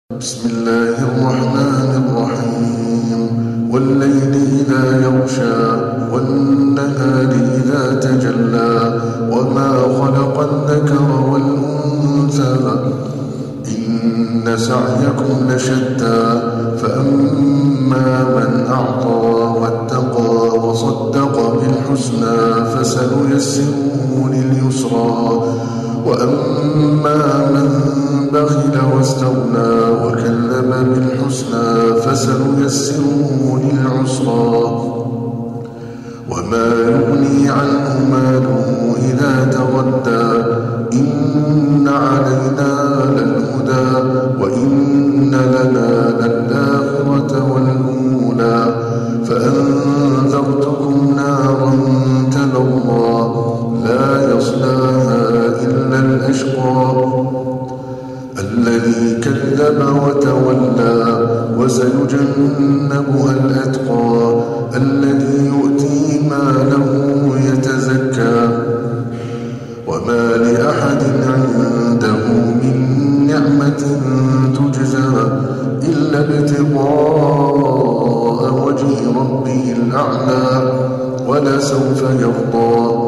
بسم الله الرحمن الرحيم والليل إذا يغشى والنهار إذا تجلى وما خلق الذكر والأنثى إن سعيكم لشتى فأما من أعطى واتقى وصدق بالحسنى فسنيسره لليسرى وأما من بخل واستغنى وكذب بالحسنى فسنيسره للعسرى وما يغني عنه ماله إذا تغدى إن علينا للهدى وإن لنا للآخرة والأولى فأنذرتكم نارا تلظى لا يصلاها إلا الأشقى الذي كذب وتولى وسيجنبها الأتقى الذي يؤتي ماله يتزكى وما لأحد عنده من نعمة تجزى إلا ابتغاء وجه ربه الأعلى ولسوف يرضى